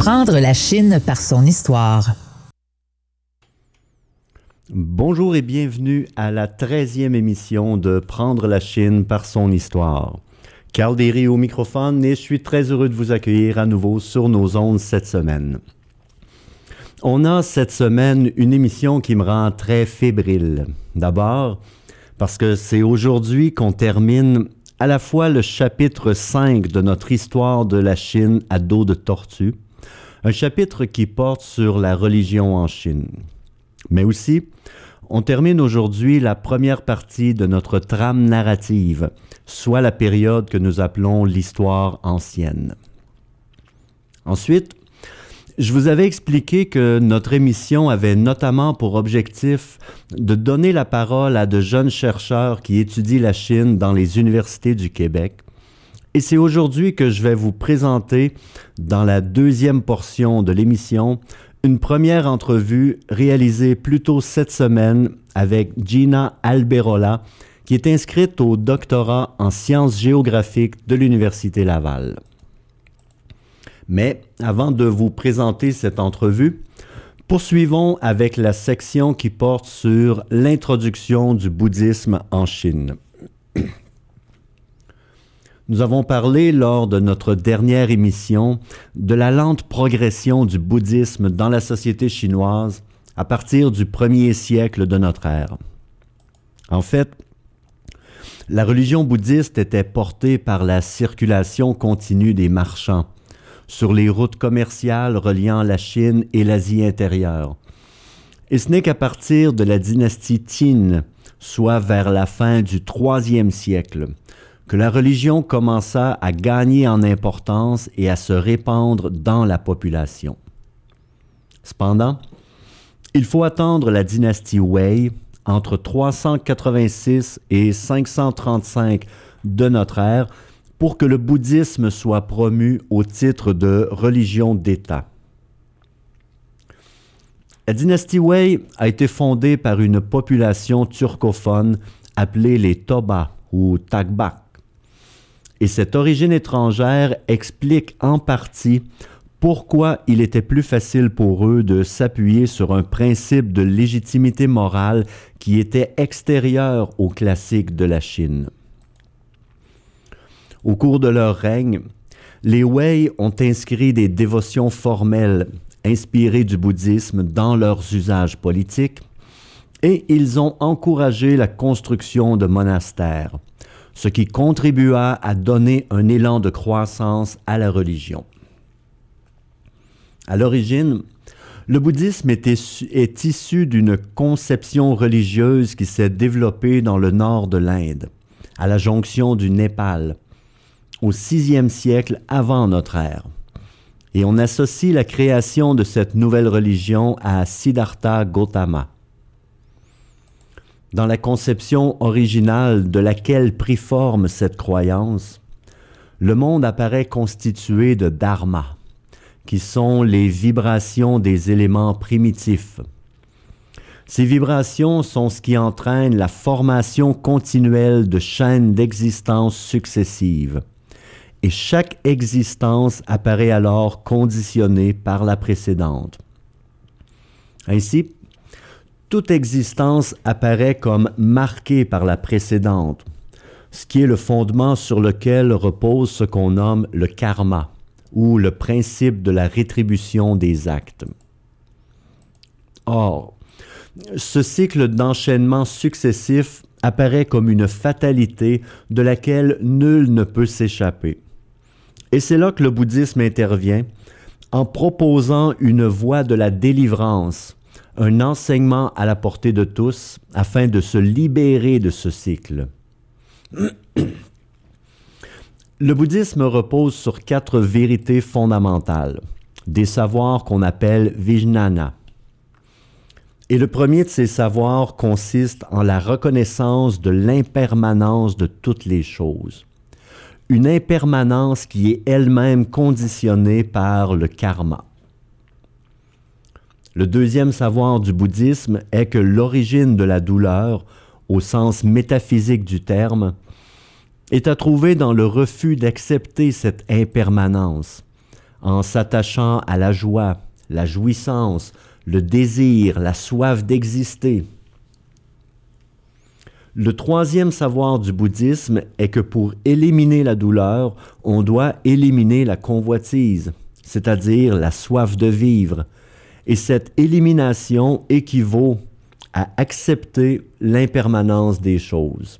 Prendre la Chine par son histoire. Bonjour et bienvenue à la 13e émission de Prendre la Chine par son histoire. Carl Derry au microphone et je suis très heureux de vous accueillir à nouveau sur nos ondes cette semaine. On a cette semaine une émission qui me rend très fébrile. D'abord, parce que c'est aujourd'hui qu'on termine à la fois le chapitre 5 de notre histoire de la Chine à dos de tortue, un chapitre qui porte sur la religion en Chine. Mais aussi, on termine aujourd'hui la première partie de notre trame narrative, soit la période que nous appelons l'histoire ancienne. Ensuite, je vous avais expliqué que notre émission avait notamment pour objectif de donner la parole à de jeunes chercheurs qui étudient la Chine dans les universités du Québec. Et c'est aujourd'hui que je vais vous présenter, dans la deuxième portion de l'émission, une première entrevue réalisée plus tôt cette semaine avec Gina Alberola, qui est inscrite au doctorat en sciences géographiques de l'Université Laval. Mais avant de vous présenter cette entrevue, poursuivons avec la section qui porte sur l'introduction du bouddhisme en Chine. Nous avons parlé lors de notre dernière émission de la lente progression du bouddhisme dans la société chinoise à partir du 1er siècle de notre ère. En fait, la religion bouddhiste était portée par la circulation continue des marchands sur les routes commerciales reliant la Chine et l'Asie intérieure. Et ce n'est qu'à partir de la dynastie Qin, soit vers la fin du IIIe siècle, que la religion commença à gagner en importance et à se répandre dans la population. Cependant, il faut attendre la dynastie Wei entre 386 et 535 de notre ère pour que le bouddhisme soit promu au titre de religion d'État. La dynastie Wei a été fondée par une population turcophone appelée les Toba ou Tagbak. Et cette origine étrangère explique en partie pourquoi il était plus facile pour eux de s'appuyer sur un principe de légitimité morale qui était extérieur aux classiques de la Chine. Au cours de leur règne, les Wei ont inscrit des dévotions formelles inspirées du bouddhisme dans leurs usages politiques et ils ont encouragé la construction de monastères, ce qui contribua à donner un élan de croissance à la religion. À l'origine, le bouddhisme est issu d'une conception religieuse qui s'est développée dans le nord de l'Inde, à la jonction du Népal, au VIe siècle avant notre ère. Et on associe la création de cette nouvelle religion à Siddhartha Gautama. Dans la conception originale de laquelle prit forme cette croyance, le monde apparaît constitué de dharma, qui sont les vibrations des éléments primitifs. Ces vibrations sont ce qui entraîne la formation continuelle de chaînes d'existence successives. Et chaque existence apparaît alors conditionnée par la précédente. Ainsi, toute existence apparaît comme marquée par la précédente, ce qui est le fondement sur lequel repose ce qu'on nomme le karma, ou le principe de la rétribution des actes. Or, ce cycle d'enchaînement successif apparaît comme une fatalité de laquelle nul ne peut s'échapper. Et c'est là que le bouddhisme intervient en proposant une voie de la délivrance, un enseignement à la portée de tous afin de se libérer de ce cycle. Le bouddhisme repose sur 4 vérités fondamentales, des savoirs qu'on appelle Vijnana. Et le premier de ces savoirs consiste en la reconnaissance de l'impermanence de toutes les choses. Une impermanence qui est elle-même conditionnée par le karma. Le deuxième savoir du bouddhisme est que l'origine de la douleur, au sens métaphysique du terme, est à trouver dans le refus d'accepter cette impermanence, en s'attachant à la joie, la jouissance, le désir, la soif d'exister. Le troisième savoir du bouddhisme est que pour éliminer la douleur, on doit éliminer la convoitise, c'est-à-dire la soif de vivre. Et cette élimination équivaut à accepter l'impermanence des choses.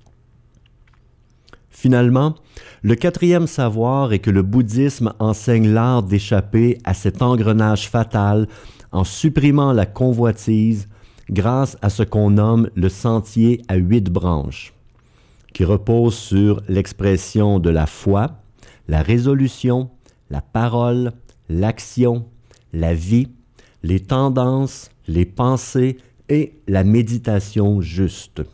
Finalement, le quatrième savoir est que le bouddhisme enseigne l'art d'échapper à cet engrenage fatal en supprimant la convoitise grâce à ce qu'on nomme le sentier à 8 branches, qui repose sur l'expression de la foi, la résolution, la parole, l'action, la vie, les tendances, les pensées et la méditation juste.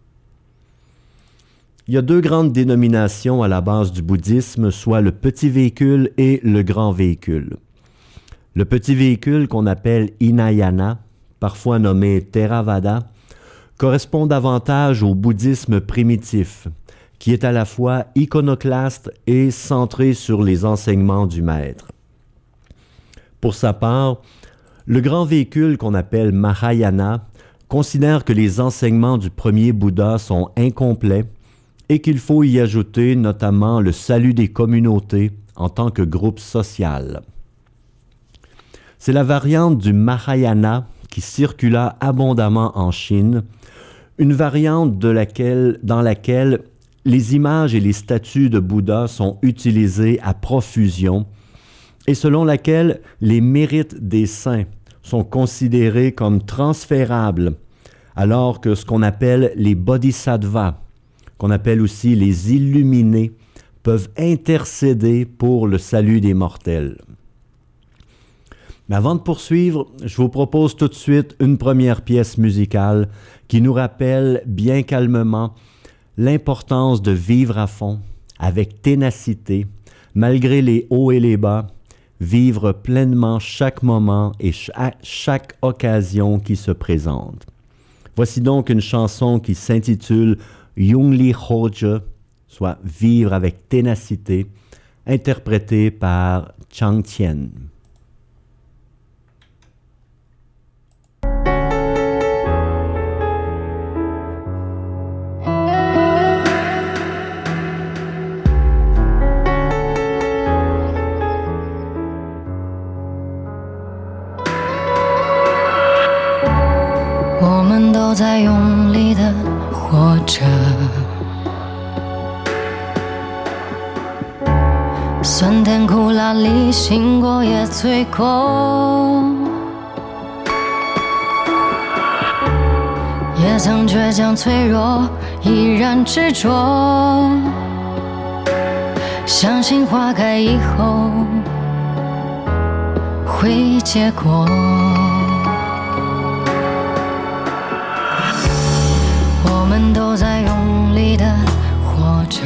Il y a 2 grandes dénominations à la base du bouddhisme, soit le petit véhicule et le grand véhicule. Le petit véhicule qu'on appelle Hinayana, parfois nommé Theravada, correspond davantage au bouddhisme primitif, qui est à la fois iconoclaste et centré sur les enseignements du maître. Pour sa part, le grand véhicule qu'on appelle Mahayana considère que les enseignements du premier Bouddha sont incomplets et qu'il faut y ajouter notamment le salut des communautés en tant que groupe social. C'est la variante du Mahayana qui circula abondamment en Chine, une variante dans laquelle les images et les statues de Bouddha sont utilisées à profusion et selon laquelle les mérites des saints sont considérés comme transférables, alors que ce qu'on appelle les bodhisattvas, qu'on appelle aussi les illuminés, peuvent intercéder pour le salut des mortels. Mais avant de poursuivre, je vous propose tout de suite une première pièce musicale qui nous rappelle bien calmement l'importance de vivre à fond, avec ténacité, malgré les hauts et les bas, vivre pleinement chaque moment et chaque occasion qui se présente. Voici donc une chanson qui s'intitule Yungli Hoja, soit Vivre avec ténacité, interprétée par Chang Tien. 我们都在用力地活着，酸甜苦辣里醒过也醉过，也曾倔强脆弱，依然执着，相信花开以后会结果。我们都在用力地活着，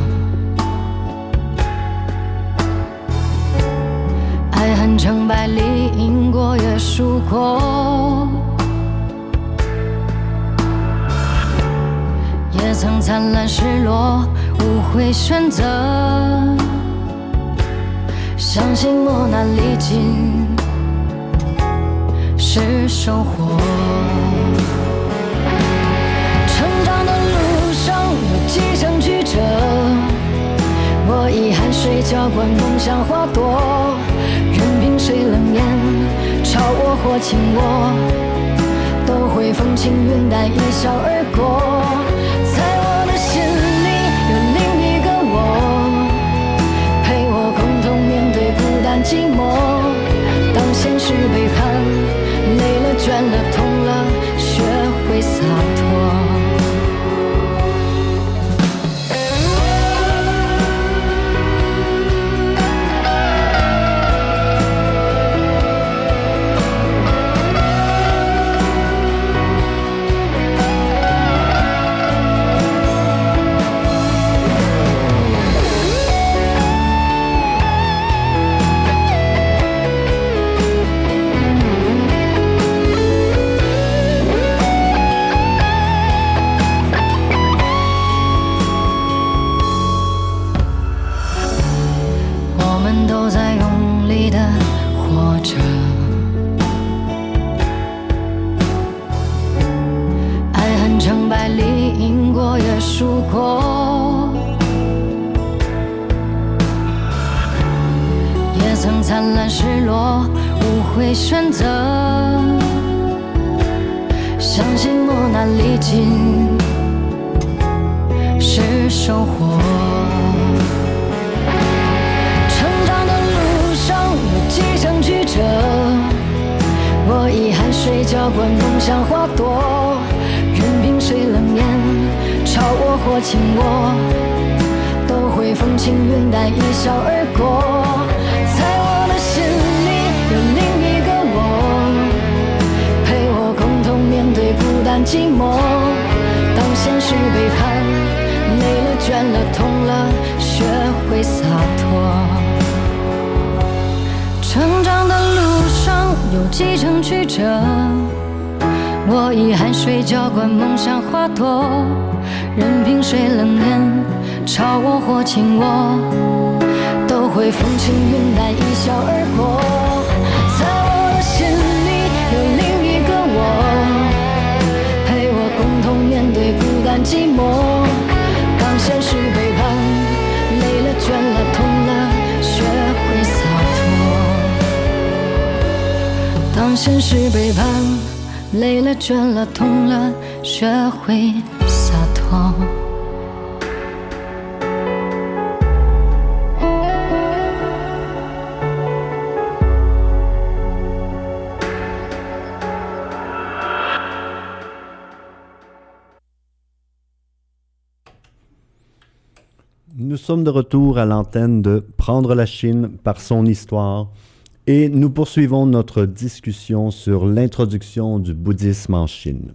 爱恨成败里赢过也输过，也曾灿烂失落，无悔选择，相信磨难历尽是收获。几程曲折，我以汗水浇灌梦想花朵，任凭谁冷眼嘲我或轻我，都会风轻云淡一笑而过。在我的心里有另一个我，陪我共同面对孤单寂寞。当现实背叛，累了倦了痛了，学会洒脱。 数过，也曾灿烂失落，无悔选择，相信磨难历尽是收获。成长的路上有几程曲折，我以汗水浇灌梦想花朵，任凭谁冷眼嘲我或轻我，都会风轻云淡一笑而过。在我的心里有另一个我，陪我共同面对孤单寂寞。当现实背叛，累了倦了痛了，学会洒脱。成长的路上有几程曲折，我以汗水浇灌梦想花朵，任凭谁冷眼嘲我或轻我，都会风轻云淡一笑而过。在我的心里有另一个我，陪我共同面对孤单寂寞。当现实背叛，累了倦了痛了，学会洒脱。当现实背叛，累了倦了痛了，学会洒脱。 Nous sommes de retour à l'antenne de Prendre la Chine par son histoire et nous poursuivons notre discussion sur l'introduction du bouddhisme en Chine.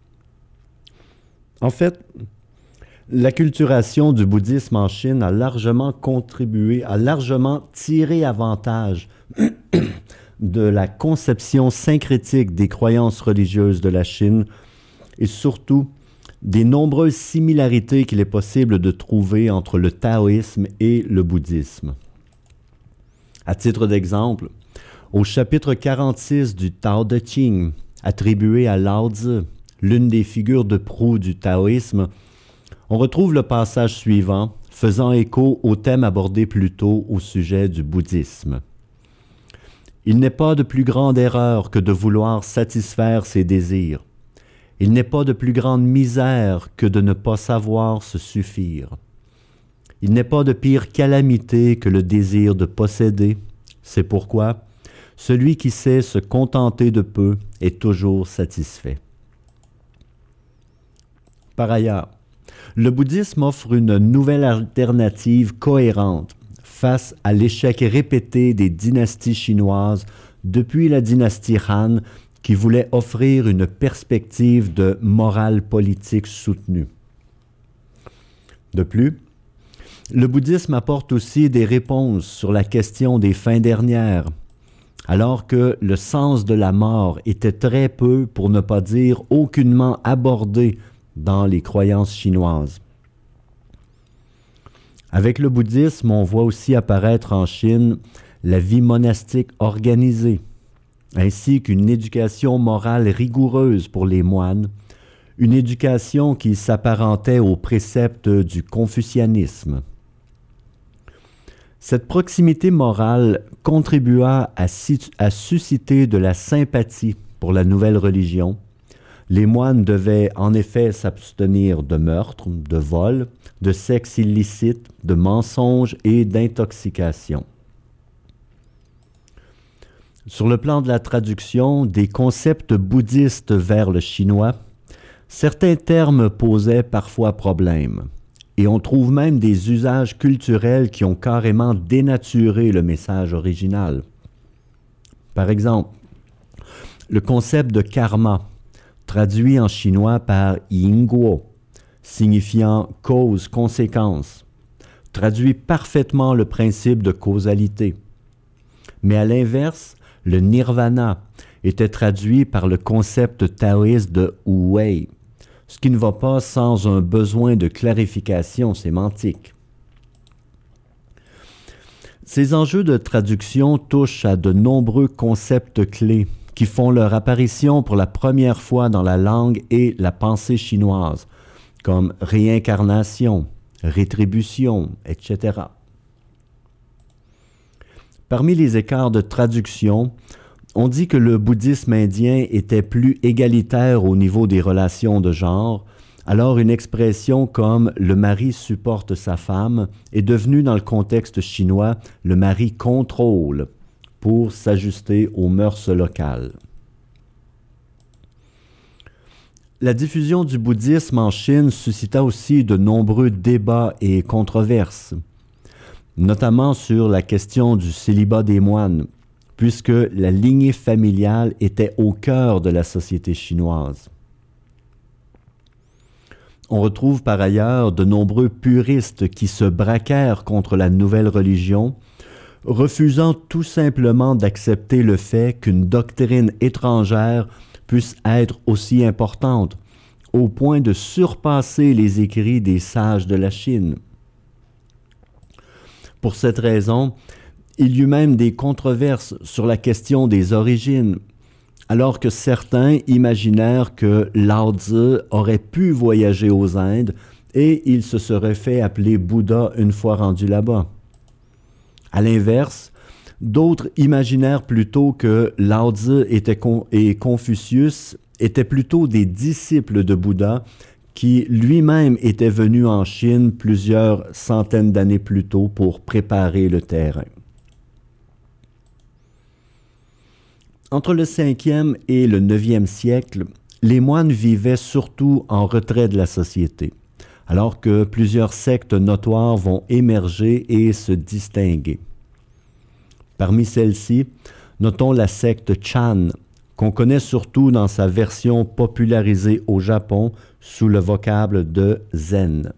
En fait, l'acculturation du bouddhisme en Chine a largement contribué, a largement tiré avantage de la conception syncrétique des croyances religieuses de la Chine et surtout des nombreuses similarités qu'il est possible de trouver entre le taoïsme et le bouddhisme. À titre d'exemple, au chapitre 46 du Tao Te Ching, attribué à Lao Tzu, l'une des figures de proue du taoïsme, on retrouve le passage suivant, faisant écho au thème abordé plus tôt au sujet du bouddhisme. Il n'est pas de plus grande erreur que de vouloir satisfaire ses désirs. Il n'est pas de plus grande misère que de ne pas savoir se suffire. Il n'est pas de pire calamité que le désir de posséder. C'est pourquoi celui qui sait se contenter de peu est toujours satisfait. Par ailleurs, le bouddhisme offre une nouvelle alternative cohérente face à l'échec répété des dynasties chinoises depuis la dynastie Han qui voulait offrir une perspective de morale politique soutenue. De plus, le bouddhisme apporte aussi des réponses sur la question des fins dernières, alors que le sens de la mort était très peu, pour ne pas dire aucunement abordé dans les croyances chinoises. Avec le bouddhisme, on voit aussi apparaître en Chine la vie monastique organisée, ainsi qu'une éducation morale rigoureuse pour les moines, une éducation qui s'apparentait aux préceptes du confucianisme. Cette proximité morale contribua à susciter de la sympathie pour la nouvelle religion. Les moines devaient en effet s'abstenir de meurtres, de vols, de sexe illicite, de mensonges et d'intoxication. Sur le plan de la traduction des concepts bouddhistes vers le chinois, certains termes posaient parfois problème, et on trouve même des usages culturels qui ont carrément dénaturé le message original. Par exemple, le concept de karma, traduit en chinois par yinguo, signifiant cause-conséquence, traduit parfaitement le principe de causalité. Mais à l'inverse, le nirvana était traduit par le concept taoïste de wu-wei, ce qui ne va pas sans un besoin de clarification sémantique. Ces enjeux de traduction touchent à de nombreux concepts clés qui font leur apparition pour la première fois dans la langue et la pensée chinoise, comme réincarnation, rétribution, etc. Parmi les écarts de traduction, on dit que le bouddhisme indien était plus égalitaire au niveau des relations de genre, alors une expression comme « le mari supporte sa femme » est devenue dans le contexte chinois « le mari contrôle » pour s'ajuster aux mœurs locales. La diffusion du bouddhisme en Chine suscita aussi de nombreux débats et controverses, notamment sur la question du célibat des moines, puisque la lignée familiale était au cœur de la société chinoise. On retrouve par ailleurs de nombreux puristes qui se braquèrent contre la nouvelle religion, refusant tout simplement d'accepter le fait qu'une doctrine étrangère puisse être aussi importante, au point de surpasser les écrits des sages de la Chine. Pour cette raison, il y eut même des controverses sur la question des origines, alors que certains imaginèrent que Lao Tzu aurait pu voyager aux Indes et il se serait fait appeler Bouddha une fois rendu là-bas. À l'inverse, d'autres imaginèrent plutôt que Lao Tzu et Confucius étaient plutôt des disciples de Bouddha qui lui-même était venu en Chine plusieurs centaines d'années plus tôt pour préparer le terrain. Entre le 5e et le 9e siècle, les moines vivaient surtout en retrait de la société, alors que plusieurs sectes notoires vont émerger et se distinguer. Parmi celles-ci, notons la secte Chan, qu'on connaît surtout dans sa version popularisée au Japon sous le vocable de Zen.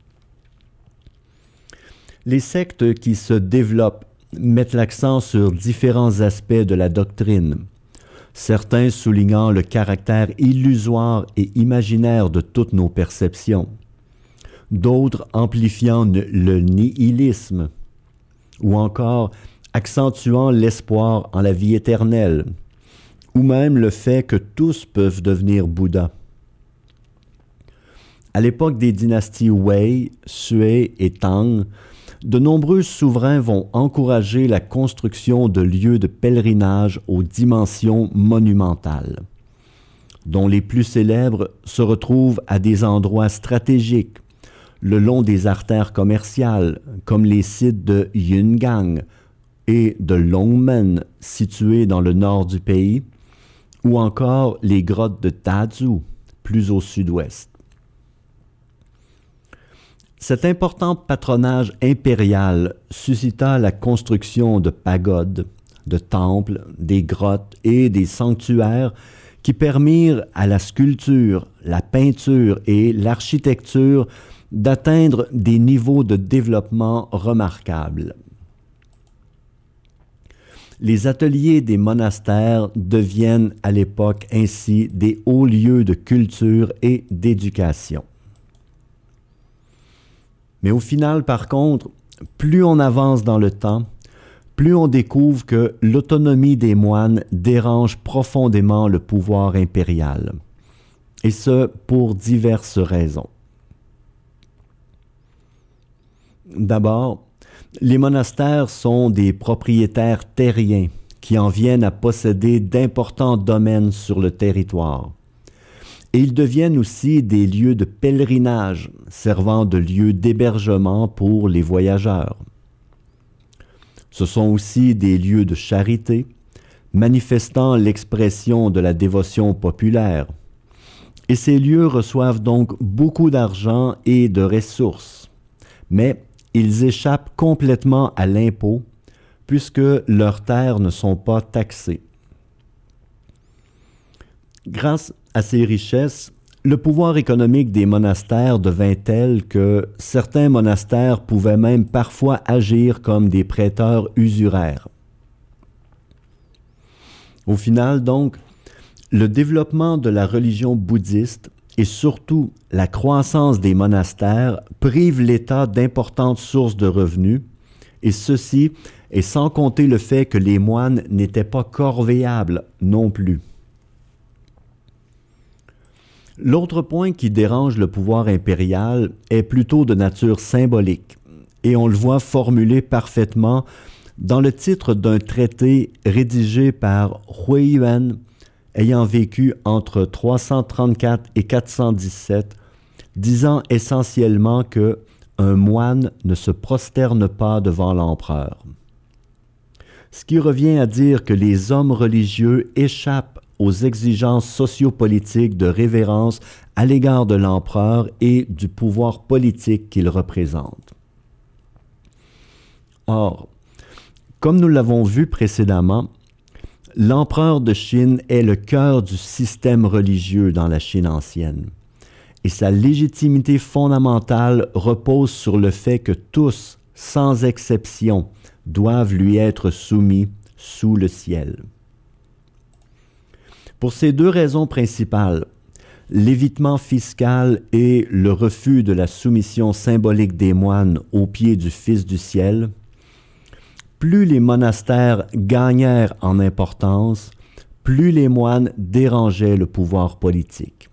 Les sectes qui se développent mettent l'accent sur différents aspects de la doctrine, certains soulignant le caractère illusoire et imaginaire de toutes nos perceptions, d'autres amplifiant le nihilisme, ou encore accentuant l'espoir en la vie éternelle, ou même le fait que tous peuvent devenir Bouddha. À l'époque des dynasties Wei, Sui et Tang, de nombreux souverains vont encourager la construction de lieux de pèlerinage aux dimensions monumentales, dont les plus célèbres se retrouvent à des endroits stratégiques, le long des artères commerciales, comme les sites de Yungang et de Longmen, situés dans le nord du pays, ou encore les grottes de Tazhu, plus au sud-ouest. Cet important patronage impérial suscita la construction de pagodes, de temples, des grottes et des sanctuaires qui permirent à la sculpture, la peinture et l'architecture d'atteindre des niveaux de développement remarquables. Les ateliers des monastères deviennent à l'époque ainsi des hauts lieux de culture et d'éducation. Mais au final, par contre, plus on avance dans le temps, plus on découvre que l'autonomie des moines dérange profondément le pouvoir impérial, et ce pour diverses raisons. D'abord, les monastères sont des propriétaires terriens qui en viennent à posséder d'importants domaines sur le territoire. Et ils deviennent aussi des lieux de pèlerinage, servant de lieux d'hébergement pour les voyageurs. Ce sont aussi des lieux de charité, manifestant l'expression de la dévotion populaire. Et ces lieux reçoivent donc beaucoup d'argent et de ressources, mais ils échappent complètement à l'impôt puisque leurs terres ne sont pas taxées. Grâce à ces richesses, le pouvoir économique des monastères devint tel que certains monastères pouvaient même parfois agir comme des prêteurs usuraires. Au final, donc, le développement de la religion bouddhiste et surtout la croissance des monastères privent l'État d'importantes sources de revenus, et ceci est sans compter le fait que les moines n'étaient pas corvéables non plus. L'autre point qui dérange le pouvoir impérial est plutôt de nature symbolique, et on le voit formulé parfaitement dans le titre d'un traité rédigé par Hui Yuan, ayant vécu entre 334 et 417, disant essentiellement que un moine ne se prosterne pas devant l'empereur. Ce qui revient à dire que les hommes religieux échappent aux exigences sociopolitiques de révérence à l'égard de l'empereur et du pouvoir politique qu'il représente. Or, comme nous l'avons vu précédemment, l'empereur de Chine est le cœur du système religieux dans la Chine ancienne, et sa légitimité fondamentale repose sur le fait que tous, sans exception, doivent lui être soumis sous le ciel. Pour ces deux raisons principales, l'évitement fiscal et le refus de la soumission symbolique des moines aux pieds du Fils du ciel, plus les monastères gagnèrent en importance, plus les moines dérangeaient le pouvoir politique.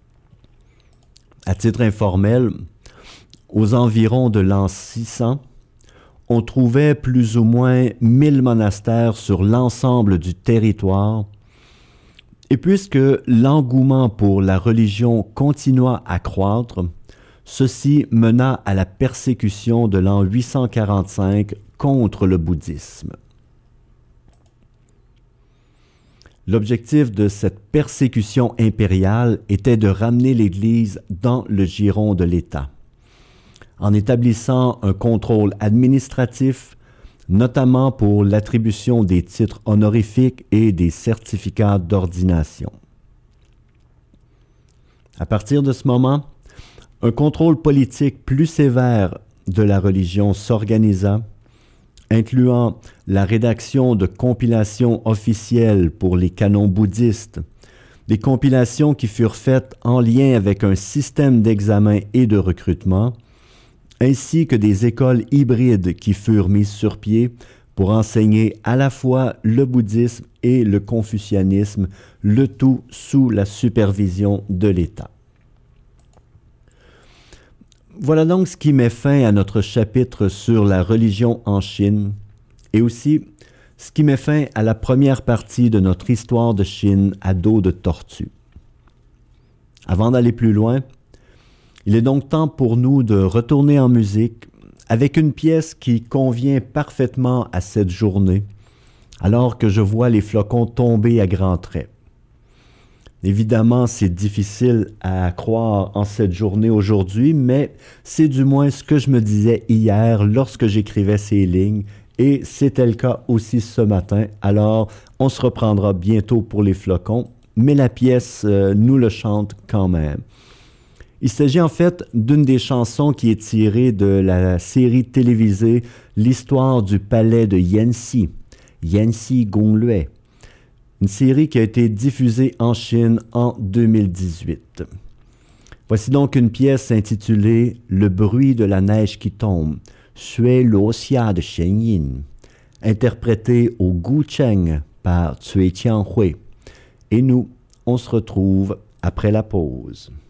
À titre informel, aux environs de l'an 600, on trouvait plus ou moins 1000 monastères sur l'ensemble du territoire, et puisque l'engouement pour la religion continua à croître, ceci mena à la persécution de l'an 845 contre le bouddhisme. L'objectif de cette persécution impériale était de ramener l'Église dans le giron de l'État, en établissant un contrôle administratif, notamment pour l'attribution des titres honorifiques et des certificats d'ordination. À partir de ce moment, un contrôle politique plus sévère de la religion s'organisa, incluant la rédaction de compilations officielles pour les canons bouddhistes, des compilations qui furent faites en lien avec un système d'examen et de recrutement, ainsi que des écoles hybrides qui furent mises sur pied pour enseigner à la fois le bouddhisme et le confucianisme, le tout sous la supervision de l'État. Voilà donc ce qui met fin à notre chapitre sur la religion en Chine, et aussi ce qui met fin à la première partie de notre histoire de Chine à dos de tortue. Avant d'aller plus loin, il est donc temps pour nous de retourner en musique avec une pièce qui convient parfaitement à cette journée, alors que je vois les flocons tomber à grands traits. Évidemment, c'est difficile à croire en cette journée aujourd'hui, mais c'est du moins ce que je me disais hier lorsque j'écrivais ces lignes, et c'était le cas aussi ce matin. Alors, on se reprendra bientôt pour les flocons, mais la pièce nous le chante quand même. Il s'agit en fait d'une des chansons qui est tirée de la série télévisée L'histoire du palais de Yanxi, Yanxi Gonglue, une série qui a été diffusée en Chine en 2018. Voici donc une pièce intitulée Le bruit de la neige qui tombe, Shui Luoxia de Shenyin, interprétée au Gucheng par Cui Qianghui. Et nous, on se retrouve après la pause.